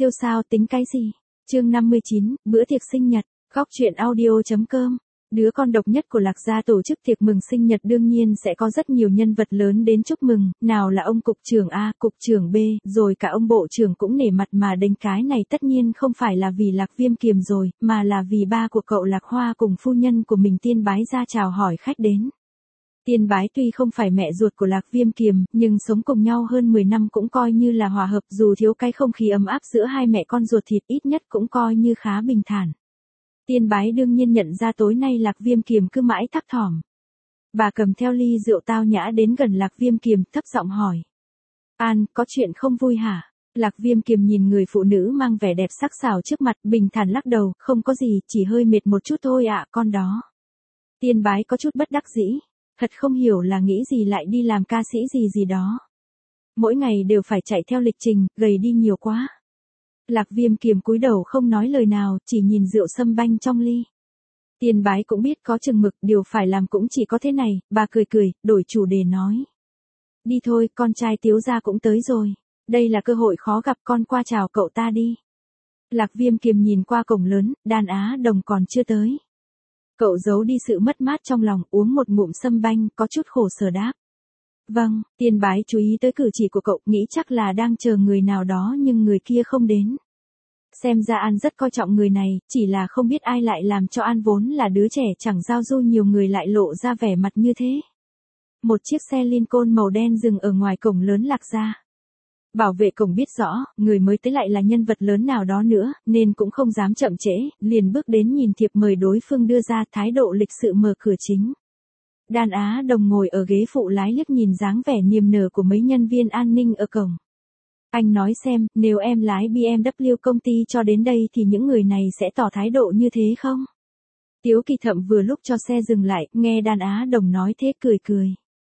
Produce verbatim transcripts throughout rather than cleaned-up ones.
siêu sao tính cái gì? Chương năm mươi chín, bữa tiệc sinh nhật, góc truyện audio.com. Đứa con độc nhất của Lạc gia tổ chức tiệc mừng sinh nhật đương nhiên sẽ có rất nhiều nhân vật lớn đến chúc mừng, nào là ông cục trưởng A, cục trưởng B, rồi cả ông bộ trưởng cũng nể mặt mà đến, cái này tất nhiên không phải là vì Lạc Viêm Kiềm rồi, mà là vì ba của cậu Lạc Hoa cùng phu nhân của mình Tiên Bái ra chào hỏi khách đến. Tiên Bái tuy không phải mẹ ruột của Lạc Viêm Kiềm, nhưng sống cùng nhau hơn mười năm cũng coi như là hòa hợp, dù thiếu cái không khí ấm áp giữa hai mẹ con ruột thịt, ít nhất cũng coi như khá bình thản. Tiên Bái đương nhiên nhận ra tối nay Lạc Viêm Kiềm cứ mãi thấp thỏm. Bà cầm theo ly rượu tao nhã đến gần Lạc Viêm Kiềm, thấp giọng hỏi. An, có chuyện không vui hả? Lạc Viêm Kiềm nhìn người phụ nữ mang vẻ đẹp sắc sảo trước mặt, bình thản lắc đầu, không có gì, chỉ hơi mệt một chút thôi ạ, con đó. Tiên Bái có chút bất đắc dĩ, thật không hiểu là nghĩ gì lại đi làm ca sĩ gì gì đó. Mỗi ngày đều phải chạy theo lịch trình, gầy đi nhiều quá. Lạc Viêm Kiềm cúi đầu không nói lời nào, chỉ nhìn rượu sâm banh trong ly. Tiên Bái cũng biết có chừng mực, điều phải làm cũng chỉ có thế này, bà cười cười, đổi chủ đề nói. Đi thôi, con trai Tiếu gia cũng tới rồi. Đây là cơ hội khó gặp, con qua chào cậu ta đi. Lạc Viêm Kiềm nhìn qua cổng lớn, Đan Á Đồng còn chưa tới. Cậu giấu đi sự mất mát trong lòng, uống một ngụm sâm banh, có chút khổ sở đáp. Vâng, Tiên Bái chú ý tới cử chỉ của cậu, nghĩ chắc là đang chờ người nào đó nhưng người kia không đến. Xem ra An rất coi trọng người này, chỉ là không biết ai lại làm cho An vốn là đứa trẻ chẳng giao du nhiều người lại lộ ra vẻ mặt như thế. Một chiếc xe Lincoln màu đen dừng ở ngoài cổng lớn Lạc gia. Bảo vệ cổng biết rõ, người mới tới lại là nhân vật lớn nào đó nữa, nên cũng không dám chậm trễ, liền bước đến nhìn thiệp mời đối phương đưa ra, thái độ lịch sự mở cửa chính. Đan Á Đồng ngồi ở ghế phụ lái liếc nhìn dáng vẻ niềm nở của mấy nhân viên an ninh ở cổng. Anh nói xem, nếu em lái bê em vê công ty cho đến đây thì những người này sẽ tỏ thái độ như thế không? Tiếu Kỳ Thậm vừa lúc cho xe dừng lại, nghe Đan Á Đồng nói thế cười cười.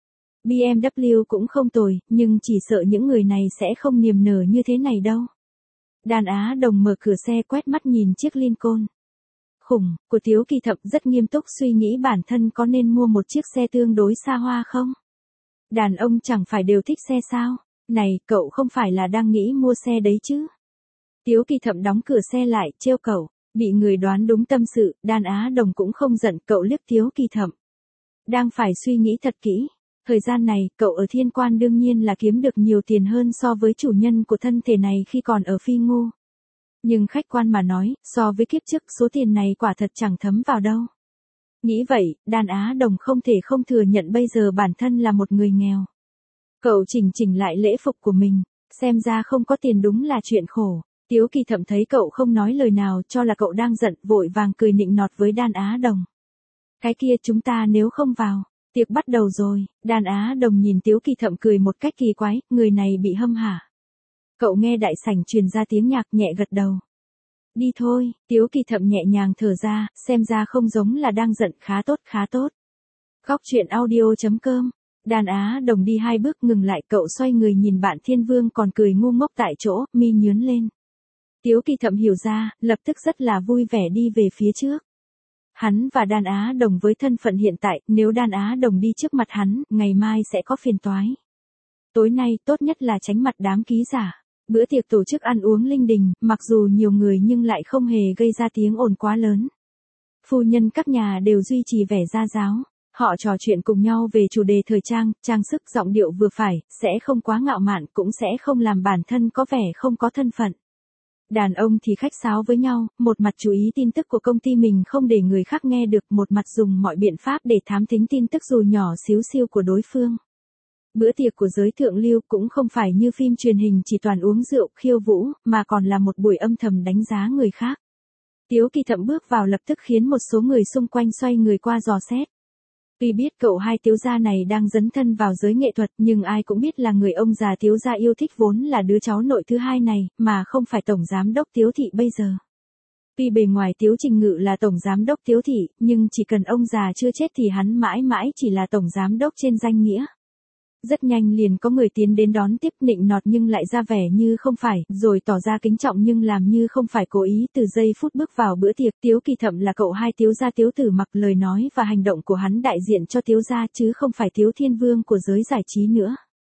bê em vê cũng không tồi, nhưng chỉ sợ những người này sẽ không niềm nở như thế này đâu. Đan Á Đồng mở cửa xe quét mắt nhìn chiếc Lincoln khủng của Tiếu Kỳ Thậm, rất nghiêm túc suy nghĩ bản thân có nên mua một chiếc xe tương đối xa hoa không? Đàn ông chẳng phải đều thích xe sao? Này, cậu không phải là đang nghĩ mua xe đấy chứ? Tiếu Kỳ Thậm đóng cửa xe lại, trêu cậu, bị người đoán đúng tâm sự, Đan Á Đồng cũng không giận, cậu liếc Tiếu Kỳ Thậm. Đang phải suy nghĩ thật kỹ. Thời gian này, cậu ở thiên quan đương nhiên là kiếm được nhiều tiền hơn so với chủ nhân của thân thể này khi còn ở Phi Ngu. Nhưng khách quan mà nói, so với kiếp trước số tiền này quả thật chẳng thấm vào đâu. Nghĩ vậy, Đan Á Đồng không thể không thừa nhận bây giờ bản thân là một người nghèo. Cậu chỉnh chỉnh lại lễ phục của mình, xem ra không có tiền đúng là chuyện khổ. Tiếu Kỳ Thậm thấy cậu không nói lời nào cho là cậu đang giận, vội vàng cười nịnh nọt với Đan Á Đồng. Cái kia chúng ta nếu không vào, tiệc bắt đầu rồi. Đan Á Đồng nhìn Tiếu Kỳ Thậm cười một cách kỳ quái, người này bị hâm hả. Cậu nghe đại sảnh truyền ra tiếng nhạc, nhẹ gật đầu. Đi thôi, Tiếu Kỳ Thậm nhẹ nhàng thở ra, xem ra không giống là đang giận, khá tốt khá tốt. Góc truyện audio.com. Đan Á Đồng đi hai bước ngừng lại, cậu xoay người nhìn bạn Thiên Vương còn cười ngu ngốc tại chỗ, mi nhướn lên. Tiếu Kỳ Thậm hiểu ra, lập tức rất là vui vẻ đi về phía trước. Hắn và Đan Á Đồng với thân phận hiện tại, nếu Đan Á Đồng đi trước mặt hắn, ngày mai sẽ có phiền toái. Tối nay, tốt nhất là tránh mặt đám ký giả. Bữa tiệc tổ chức ăn uống linh đình, mặc dù nhiều người nhưng lại không hề gây ra tiếng ồn quá lớn. Phu nhân các nhà đều duy trì vẻ gia giáo. Họ trò chuyện cùng nhau về chủ đề thời trang, trang sức, giọng điệu vừa phải, sẽ không quá ngạo mạn, cũng sẽ không làm bản thân có vẻ không có thân phận. Đàn ông thì khách sáo với nhau, một mặt chú ý tin tức của công ty mình không để người khác nghe được, một mặt dùng mọi biện pháp để thám thính tin tức dù nhỏ xíu xiu của đối phương. Bữa tiệc của giới thượng lưu cũng không phải như phim truyền hình chỉ toàn uống rượu, khiêu vũ, mà còn là một buổi âm thầm đánh giá người khác. Tiếu Kỳ Thậm bước vào lập tức khiến một số người xung quanh xoay người qua dò xét. Tuy biết cậu hai Tiếu gia này đang dấn thân vào giới nghệ thuật, nhưng ai cũng biết là người ông già Tiếu gia yêu thích vốn là đứa cháu nội thứ hai này, mà không phải tổng giám đốc Tiếu thị bây giờ. Tuy bề ngoài Tiếu Trình Ngự là tổng giám đốc Tiếu thị, nhưng chỉ cần ông già chưa chết thì hắn mãi mãi chỉ là tổng giám đốc trên danh nghĩa. Rất nhanh liền có người tiến đến đón tiếp, nịnh nọt nhưng lại ra vẻ như không phải, rồi tỏ ra kính trọng nhưng làm như không phải cố ý. Từ giây phút bước vào bữa tiệc, Tiếu Kỳ Thậm là cậu hai Tiếu gia Tiếu Tử Mặc, lời nói và hành động của hắn đại diện cho Tiếu gia chứ không phải Tiếu Thiên Vương của giới giải trí nữa.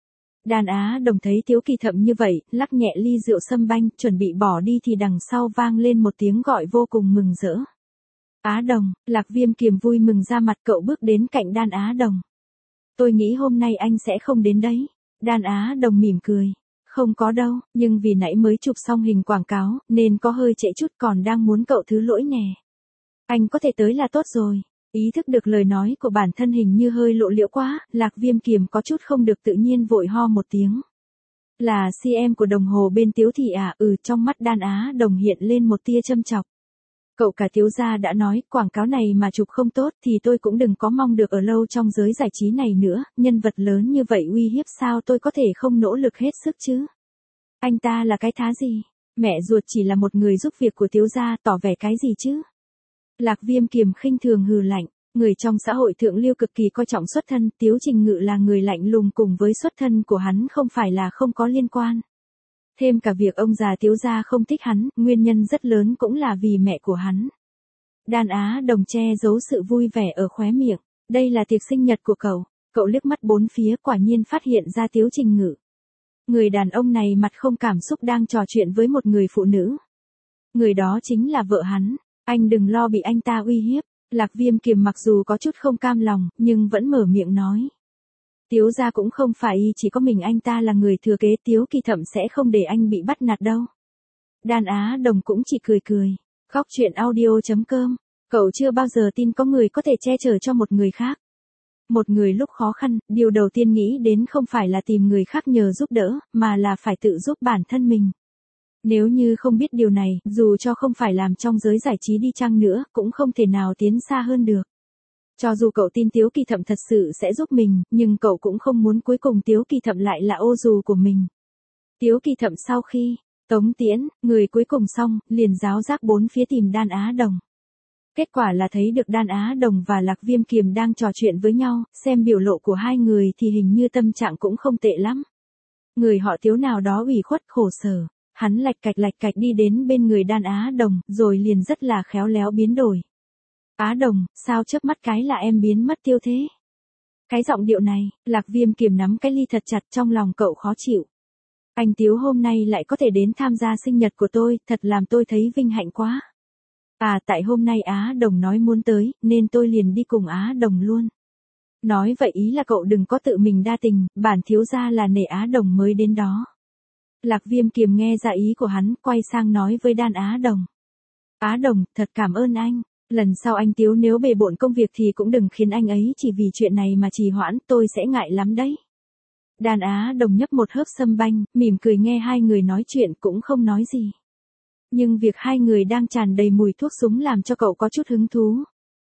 Đàn Á Đồng thấy Tiếu Kỳ Thậm như vậy, lắc nhẹ ly rượu sâm banh, chuẩn bị bỏ đi thì đằng sau vang lên một tiếng gọi vô cùng mừng rỡ. Á Đồng, Lạc Viêm Kiềm vui mừng ra mặt, cậu bước đến cạnh Đan Á Đồng. Tôi nghĩ hôm nay anh sẽ không đến đấy. Đan Á Đồng mỉm cười. Không có đâu, nhưng vì nãy mới chụp xong hình quảng cáo, nên có hơi trễ chút, còn đang muốn cậu thứ lỗi nè. Anh có thể tới là tốt rồi. Ý thức được lời nói của bản thân hình như hơi lộ liễu quá, Lạc Viêm Kiềm có chút không được tự nhiên vội ho một tiếng. Là xê em của đồng hồ bên Tiếu thị à? Ừ, trong mắt Đan Á Đồng hiện lên một tia châm chọc. Cậu cả Tiếu gia đã nói, quảng cáo này mà chụp không tốt thì tôi cũng đừng có mong được ở lâu trong giới giải trí này nữa, nhân vật lớn như vậy uy hiếp sao tôi có thể không nỗ lực hết sức chứ? Anh ta là cái thá gì? Mẹ ruột chỉ là một người giúp việc của Tiếu gia, tỏ vẻ cái gì chứ? Lạc Viêm Kiềm khinh thường hừ lạnh, người trong xã hội thượng lưu cực kỳ coi trọng xuất thân, Tiếu Trình Ngự là người lạnh lùng, cùng với xuất thân của hắn không phải là không có liên quan. Thêm cả việc ông già Tiếu gia không thích hắn, nguyên nhân rất lớn cũng là vì mẹ của hắn. Đan Á Đồng che giấu sự vui vẻ ở khóe miệng, đây là tiệc sinh nhật của cậu. Cậu liếc mắt bốn phía, quả nhiên phát hiện ra Tiếu Trình Ngự. Người đàn ông này mặt không cảm xúc đang trò chuyện với một người phụ nữ. Người đó chính là vợ hắn. Anh đừng lo bị anh ta uy hiếp. Lạc Viêm Kiềm mặc dù có chút không cam lòng, nhưng vẫn mở miệng nói. Tiếu gia cũng không phải chỉ có mình anh ta là người thừa kế, Tiếu Kỳ Thậm sẽ không để anh bị bắt nạt đâu. Đan Á Đồng cũng chỉ cười cười. Khóc chuyện audio chấm com. Cậu chưa bao giờ tin có người có thể che chở cho một người khác. Một người lúc khó khăn, điều đầu tiên nghĩ đến không phải là tìm người khác nhờ giúp đỡ, mà là phải tự giúp bản thân mình. Nếu như không biết điều này, dù cho không phải làm trong giới giải trí đi chăng nữa, cũng không thể nào tiến xa hơn được. Cho dù cậu tin Tiếu Kỳ Thậm thật sự sẽ giúp mình, nhưng cậu cũng không muốn cuối cùng Tiếu Kỳ Thậm lại là ô dù của mình. Tiếu Kỳ Thậm sau khi tống tiễn, người cuối cùng xong, liền giáo giác bốn phía tìm Đan Á Đồng. Kết quả là thấy được Đan Á Đồng và Lạc Viêm Kiềm đang trò chuyện với nhau, xem biểu lộ của hai người thì hình như tâm trạng cũng không tệ lắm. Người họ Tiếu nào đó ủy khuất khổ sở, hắn lạch cạch lạch cạch đi đến bên người Đan Á Đồng, rồi liền rất là khéo léo biến đổi. Á Đồng, sao chớp mắt cái là em biến mất tiêu thế? Cái giọng điệu này, Lạc Viêm Kiềm nắm cái ly thật chặt, trong lòng cậu khó chịu. Anh Tiếu hôm nay lại có thể đến tham gia sinh nhật của tôi, thật làm tôi thấy vinh hạnh quá. À, tại hôm nay Á Đồng nói muốn tới, nên tôi liền đi cùng Á Đồng luôn. Nói vậy ý là cậu đừng có tự mình đa tình, bản thiếu gia là nể Á Đồng mới đến đó. Lạc Viêm Kiềm nghe ra ý của hắn, quay sang nói với Đan Á Đồng. Á Đồng, thật cảm ơn anh. Lần sau anh Tiếu nếu bề bộn công việc thì cũng đừng khiến anh ấy chỉ vì chuyện này mà trì hoãn, tôi sẽ ngại lắm đấy. Đan Á Đồng nhấp một hớp sâm banh, mỉm cười nghe hai người nói chuyện cũng không nói gì. Nhưng việc hai người đang tràn đầy mùi thuốc súng làm cho cậu có chút hứng thú.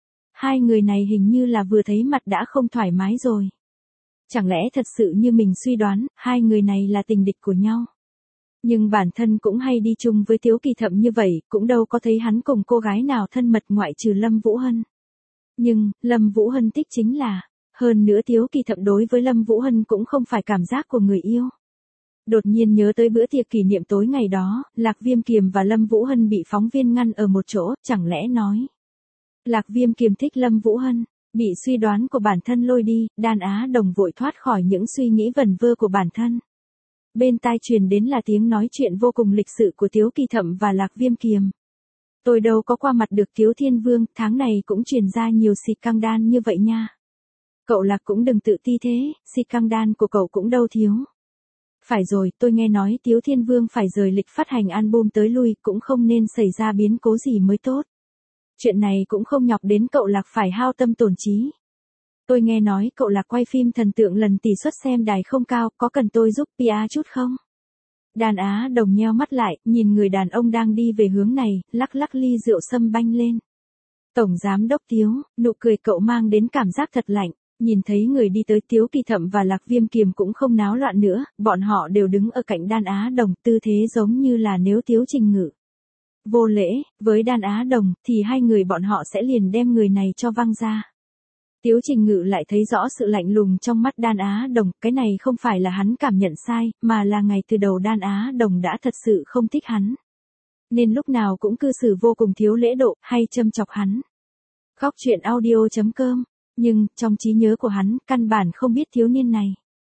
Hai người này hình như là vừa thấy mặt đã không thoải mái rồi. Chẳng lẽ thật sự như mình suy đoán, hai người này là tình địch của nhau. Nhưng bản thân cũng hay đi chung với Tiếu Kỳ Thậm như vậy, cũng đâu có thấy hắn cùng cô gái nào thân mật ngoại trừ Lâm Vũ Hân. Nhưng, Lâm Vũ Hân thích chính là, hơn nữa Tiếu Kỳ Thậm đối với Lâm Vũ Hân cũng không phải cảm giác của người yêu. Đột nhiên nhớ tới bữa tiệc kỷ niệm tối ngày đó, Lạc Viêm Kiềm và Lâm Vũ Hân bị phóng viên ngăn ở một chỗ, chẳng lẽ nói. Lạc Viêm Kiềm thích Lâm Vũ Hân, bị suy đoán của bản thân lôi đi, Đan Á Đồng vội thoát khỏi những suy nghĩ vẩn vơ của bản thân. Bên tai truyền đến là tiếng nói chuyện vô cùng lịch sự của Tiếu Kỳ Thậm và Lạc Viêm Kiềm. Tôi đâu có qua mặt được Tiếu Thiên Vương, tháng này cũng truyền ra nhiều xịt căng đan như vậy nha. Cậu Lạc cũng đừng tự ti thế, xịt căng đan của cậu cũng đâu thiếu. Phải rồi, tôi nghe nói Tiếu Thiên Vương phải rời lịch phát hành album tới lui, cũng không nên xảy ra biến cố gì mới tốt. Chuyện này cũng không nhọc đến cậu Lạc phải hao tâm tổn trí. Tôi nghe nói cậu Lạc quay phim thần tượng lần tỷ suất xem đài không cao, có cần tôi giúp pê e chút không? Đan Á Đồng nheo mắt lại, nhìn người đàn ông đang đi về hướng này, lắc lắc ly rượu sâm banh lên. Tổng giám đốc Tiếu, nụ cười cậu mang đến cảm giác thật lạnh, nhìn thấy người đi tới Tiếu Kỳ Thậm và Lạc Viêm Kiềm cũng không náo loạn nữa, bọn họ đều đứng ở cạnh Đan Á Đồng, tư thế giống như là nếu Tiếu Trình Ngự vô lễ với Đan Á Đồng, thì hai người bọn họ sẽ liền đem người này cho văng ra. Tiếu Trình Ngự lại thấy rõ sự lạnh lùng trong mắt Đan Á Đồng, cái này không phải là hắn cảm nhận sai, mà là ngày từ đầu Đan Á Đồng đã thật sự không thích hắn. Nên lúc nào cũng cư xử vô cùng thiếu lễ độ, hay châm chọc hắn. Khóc chuyện audio chấm com, nhưng, trong trí nhớ của hắn, căn bản không biết thiếu niên này.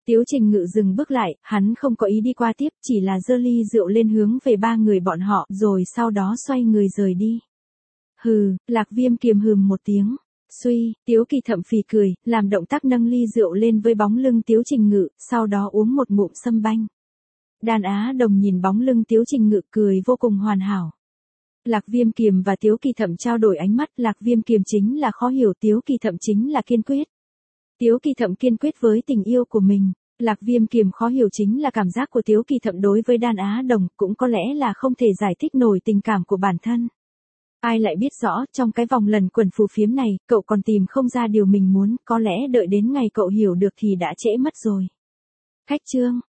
Tiếu Trình Ngự dừng bước lại, hắn không có ý đi qua tiếp, chỉ là giơ ly rượu lên hướng về ba người bọn họ, rồi sau đó xoay người rời đi. Hừ, Lạc Viêm kiềm hừm một tiếng. Suy, Tiếu Kỳ Thậm phì cười, làm động tác nâng ly rượu lên với bóng lưng Tiếu Trình Ngự, sau đó uống một ngụm sâm banh. Đàn Á Đồng nhìn bóng lưng Tiếu Trình Ngự cười vô cùng hoàn hảo. Lạc Viêm Kiềm và Tiếu Kỳ Thậm trao đổi ánh mắt, Lạc Viêm Kiềm chính là khó hiểu, Tiếu Kỳ Thậm chính là kiên quyết. Tiếu Kỳ Thậm kiên quyết với tình yêu của mình, Lạc Viêm Kiềm khó hiểu chính là cảm giác của Tiếu Kỳ Thậm đối với Đàn Á Đồng, cũng có lẽ là không thể giải thích nổi tình cảm của bản thân. Ai lại biết rõ, trong cái vòng lần quần phù phiếm này, cậu còn tìm không ra điều mình muốn, có lẽ đợi đến ngày cậu hiểu được thì đã trễ mất rồi. Khách trương